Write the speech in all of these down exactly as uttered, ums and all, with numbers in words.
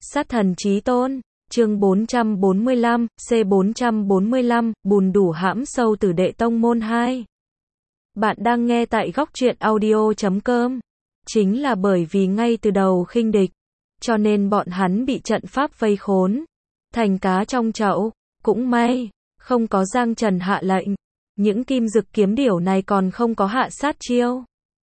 Sát thần chí tôn, chương bốn trăm bốn mươi lăm, C bốn trăm bốn mươi lăm, bùn đủ hãm sâu tử đệ tông môn hai. Bạn đang nghe tại góc truyện audio chấm com. Chính là bởi vì ngay từ đầu khinh địch, cho nên bọn hắn bị trận pháp vây khốn, thành cá trong chậu. Cũng may, không có Giang Trần hạ lệnh, những kim dực kiếm điểu này còn không có hạ sát chiêu.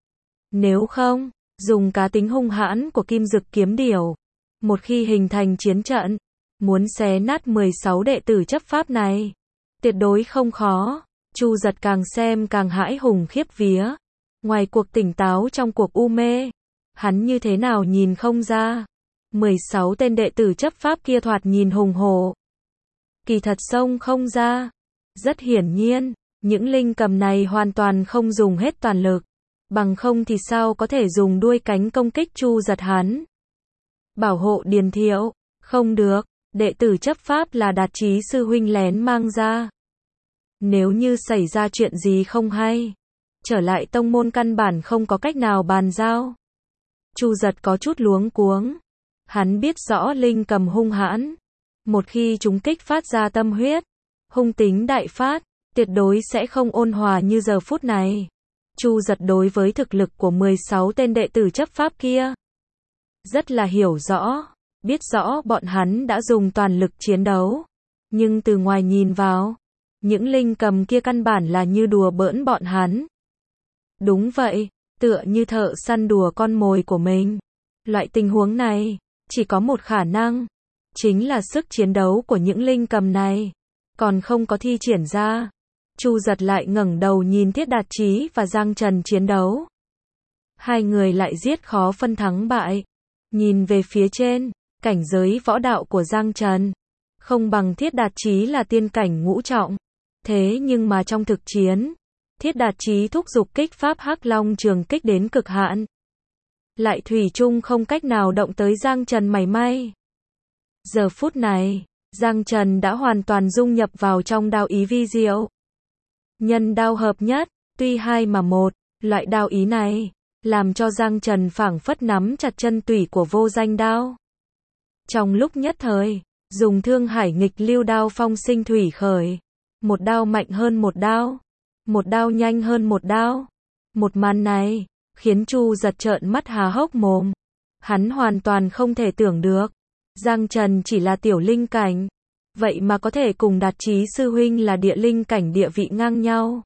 Nếu không, dùng cá tính hung hãn của kim dực kiếm điểu, một khi hình thành chiến trận, muốn xé nát mười sáu đệ tử chấp pháp này, tuyệt đối không khó. Chu Giật càng xem càng hãi hùng khiếp vía. Ngoài cuộc tỉnh táo trong cuộc u mê, hắn như thế nào nhìn không ra. mười sáu tên đệ tử chấp pháp kia thoạt nhìn hùng hổ, kỳ thật xông không ra. Rất hiển nhiên, những linh cầm này hoàn toàn không dùng hết toàn lực, bằng không thì sao có thể dùng đuôi cánh công kích Chu Giật hắn. Bảo hộ Điền Thiệu, không được, đệ tử chấp pháp là Đạt Chí sư huynh lén mang ra. Nếu như xảy ra chuyện gì không hay, trở lại tông môn căn bản không có cách nào bàn giao. Chu Giật có chút luống cuống, hắn biết rõ linh cầm hung hãn, một khi chúng kích phát ra tâm huyết, hung tính đại phát, tuyệt đối sẽ không ôn hòa như giờ phút này. Chu Giật đối với thực lực của mười sáu tên đệ tử chấp pháp kia rất là hiểu rõ, biết rõ bọn hắn đã dùng toàn lực chiến đấu, nhưng từ ngoài nhìn vào, những linh cầm kia căn bản là như đùa bỡn bọn hắn. Đúng vậy, tựa như thợ săn đùa con mồi của mình. Loại tình huống này, chỉ có một khả năng, chính là sức chiến đấu của những linh cầm này còn không có thi triển ra. Chu Giật lại ngẩng đầu nhìn Thiết Đạt Chí và Giang Trần chiến đấu. Hai người lại giết khó phân thắng bại. Nhìn về phía trên, cảnh giới võ đạo của Giang Trần không bằng Thiết Đạt Chí là tiên cảnh ngũ trọng. Thế nhưng mà trong thực chiến, Thiết Đạt Chí thúc giục kích pháp Hắc Long Trường Kích đến cực hạn, lại thủy chung không cách nào động tới Giang Trần mảy may. Giờ phút này, Giang Trần đã hoàn toàn dung nhập vào trong đao ý vi diệu. Nhân đao hợp nhất, tuy hai mà một, loại đao ý này làm cho Giang Trần phảng phất nắm chặt chân tủy của vô danh đao. Trong lúc nhất thời, dùng Thương Hải Nghịch Lưu đao phong sinh thủy khởi, một đao mạnh hơn một đao, một đao nhanh hơn một đao. Một màn này khiến Chu Giật trợn mắt há hốc mồm. Hắn hoàn toàn không thể tưởng được, Giang Trần chỉ là tiểu linh cảnh, vậy mà có thể cùng Đạt Chí sư huynh là địa linh cảnh địa vị ngang nhau.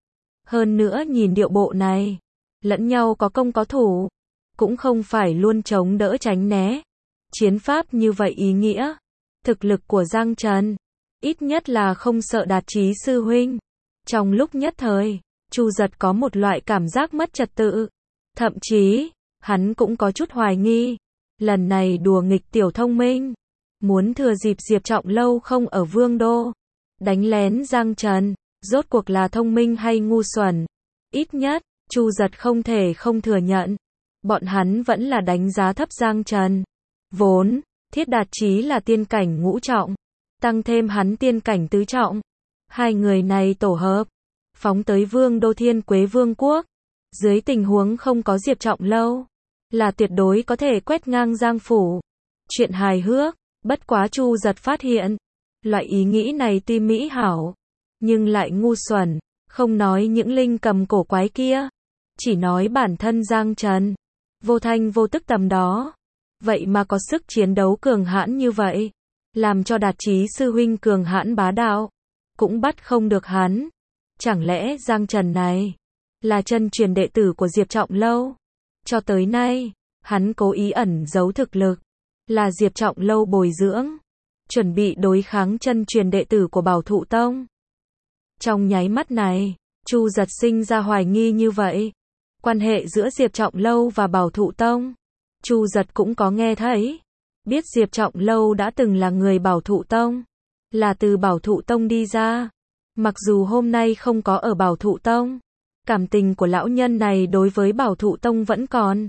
Hơn nữa nhìn điệu bộ này, lẫn nhau có công có thủ, cũng không phải luôn chống đỡ tránh né. Chiến pháp như vậy ý nghĩa, thực lực của Giang Trần, ít nhất là không sợ Đạt Chí sư huynh. Trong lúc nhất thời, Chu Giật có một loại cảm giác mất trật tự. Thậm chí, hắn cũng có chút hoài nghi, lần này đùa nghịch tiểu thông minh, muốn thừa dịp Diệp Trọng Lâu không ở Vương Đô, đánh lén Giang Trần, rốt cuộc là thông minh hay ngu xuẩn. Ít nhất, Chu Giật không thể không thừa nhận, bọn hắn vẫn là đánh giá thấp Giang Trần. Vốn, Thiết Đạt Chí là tiên cảnh ngũ trọng, tăng thêm hắn tiên cảnh tứ trọng. Hai người này tổ hợp, phóng tới Vương Đô Thiên Quế Vương Quốc, dưới tình huống không có Diệp Trọng Lâu, là tuyệt đối có thể quét ngang Giang Phủ. Chuyện hài hước, bất quá Chu Giật phát hiện, loại ý nghĩ này tuy mỹ hảo, nhưng lại ngu xuẩn. Không nói những linh cầm cổ quái kia, chỉ nói bản thân Giang Trần, vô thanh vô tức tầm đó, vậy mà có sức chiến đấu cường hãn như vậy, làm cho Đạt Chí sư huynh cường hãn bá đạo, cũng bắt không được hắn. Chẳng lẽ Giang Trần này là chân truyền đệ tử của Diệp Trọng Lâu? Cho tới nay, hắn cố ý ẩn giấu thực lực, là Diệp Trọng Lâu bồi dưỡng, chuẩn bị đối kháng chân truyền đệ tử của Bảo Thụ Tông. Trong nháy mắt này, Chu Giật sinh ra hoài nghi như vậy. Quan hệ giữa Diệp Trọng Lâu và Bảo Thụ Tông, Chu Giật cũng có nghe thấy. Biết Diệp Trọng Lâu đã từng là người Bảo Thụ Tông, là từ Bảo Thụ Tông đi ra. Mặc dù hôm nay không có ở Bảo Thụ Tông, cảm tình của lão nhân này đối với Bảo Thụ Tông vẫn còn.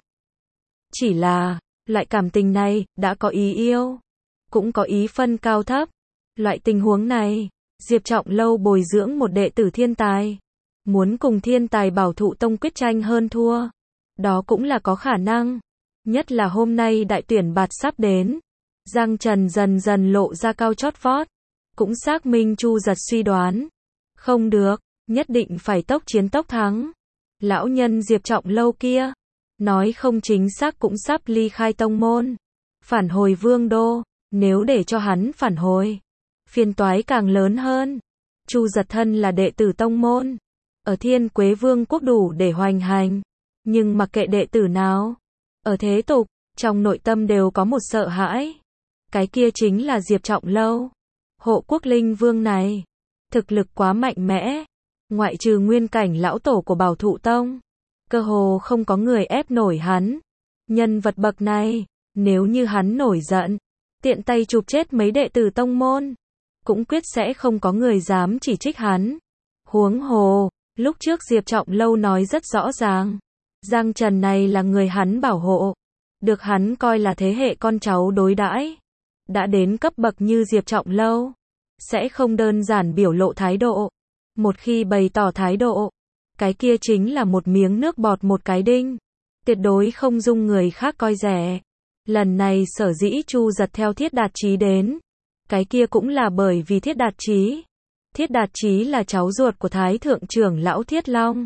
Chỉ là, loại cảm tình này, đã có ý yêu, cũng có ý phân cao thấp. Loại tình huống này, Diệp Trọng Lâu bồi dưỡng một đệ tử thiên tài, muốn cùng thiên tài Bảo Thụ Tông quyết tranh hơn thua, đó cũng là có khả năng. Nhất là hôm nay đại tuyển bạt sắp đến, Giang Trần dần dần lộ ra cao chót vót, cũng xác minh Chu Giật suy đoán. Không được, nhất định phải tốc chiến tốc thắng. Lão nhân Diệp Trọng Lâu kia, nói không chính xác cũng sắp ly khai tông môn, phản hồi Vương đô, nếu để cho hắn phản hồi, phiền toái càng lớn hơn. Chu Giật thân là đệ tử tông môn, ở Thiên Quế Vương quốc đủ để hoành hành, nhưng mặc kệ đệ tử nào, ở thế tục, trong nội tâm đều có một sợ hãi. Cái kia chính là Diệp Trọng Lâu. Hộ Quốc Linh Vương này, thực lực quá mạnh mẽ, ngoại trừ nguyên cảnh lão tổ của Bảo Thụ Tông, cơ hồ không có người ép nổi hắn. Nhân vật bậc này, nếu như hắn nổi giận, tiện tay chụp chết mấy đệ tử tông môn, cũng quyết sẽ không có người dám chỉ trích hắn. Huống hồ, lúc trước Diệp Trọng Lâu nói rất rõ ràng, Giang Trần này là người hắn bảo hộ, được hắn coi là thế hệ con cháu đối đãi. Đã đến cấp bậc như Diệp Trọng Lâu, sẽ không đơn giản biểu lộ thái độ. Một khi bày tỏ thái độ, cái kia chính là một miếng nước bọt một cái đinh, tuyệt đối không dung người khác coi rẻ. Lần này sở dĩ Chu Giật theo Thiết Đạt Chí đến, cái kia cũng là bởi vì Thiết Đạt Chí. Thiết Đạt Chí là cháu ruột của Thái Thượng trưởng lão Thiết Long,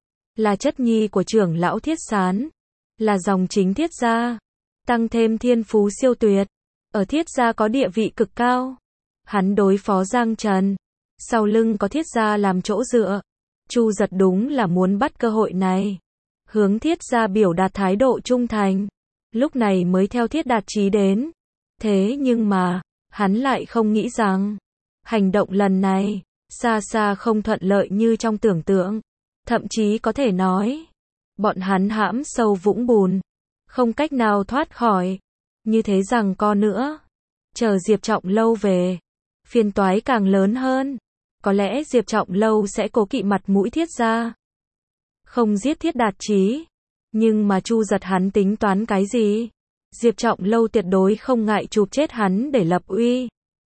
là chất nhi của trưởng lão Thiết Sán, là dòng chính Thiết gia, tăng thêm thiên phú siêu tuyệt, ở Thiết gia có địa vị cực cao. Hắn đối phó Giang Trần, sau lưng có Thiết gia làm chỗ dựa. Chu Giật đúng là muốn bắt cơ hội này, hướng Thiết gia biểu đạt thái độ trung thành, lúc này mới theo Thiết Đạt Chí đến. Thế nhưng mà, hắn lại không nghĩ rằng, hành động lần này, xa xa không thuận lợi như trong tưởng tượng. Thậm chí có thể nói, bọn hắn hãm sâu vũng bùn, không cách nào thoát khỏi. Như thế rằng co nữa, chờ Diệp Trọng Lâu về, phiền toái càng lớn hơn. Có lẽ Diệp Trọng Lâu sẽ cố kỵ mặt mũi Thiết gia, không giết Thiết Đạt Chí. Nhưng mà Chu Giật hắn tính toán cái gì? Diệp Trọng Lâu tuyệt đối không ngại chụp chết hắn để lập uy.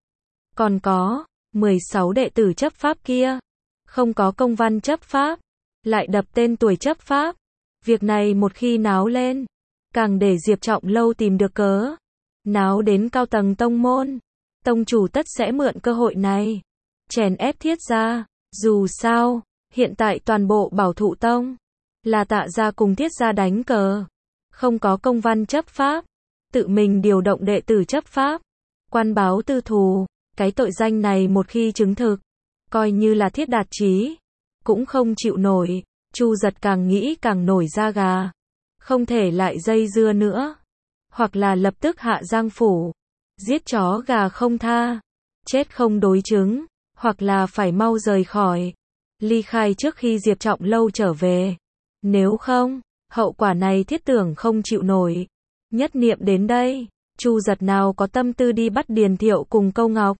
Còn có, mười sáu đệ tử chấp pháp kia, không có công văn chấp pháp, lại đập tên tuổi chấp pháp. Việc này một khi náo lên, càng để Diệp Trọng Lâu tìm được cớ. Náo đến cao tầng tông môn, tông chủ tất sẽ mượn cơ hội này chèn ép Thiết gia. Dù sao, hiện tại toàn bộ Bảo Thụ Tông là Tạ gia cùng Thiết gia đánh cờ, không có công văn chấp pháp, tự mình điều động đệ tử chấp pháp, quan báo tư thù. Cái tội danh này một khi chứng thực, coi như là Thiết Đạt Chí cũng không chịu nổi. Chu Giật càng nghĩ càng nổi da gà, không thể lại dây dưa nữa, hoặc là lập tức hạ Giang phủ, giết chó gà không tha, chết không đối chứng, hoặc là phải mau rời khỏi, ly khai trước khi Diệp Trọng Lâu trở về. Nếu không, hậu quả này Thiết Tưởng không chịu nổi. Nhất niệm đến đây, Chu Giật nào có tâm tư đi bắt Điền Thiệu cùng Câu Ngọc.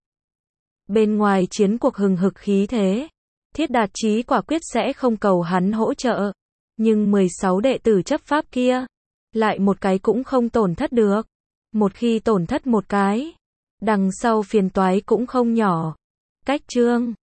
Bên ngoài chiến cuộc hừng hực khí thế, Thiết Đạt Chí quả quyết sẽ không cầu hắn hỗ trợ. Nhưng mười sáu đệ tử chấp pháp kia, lại một cái cũng không tổn thất được. Một khi tổn thất một cái, đằng sau phiền toái cũng không nhỏ. Cách chương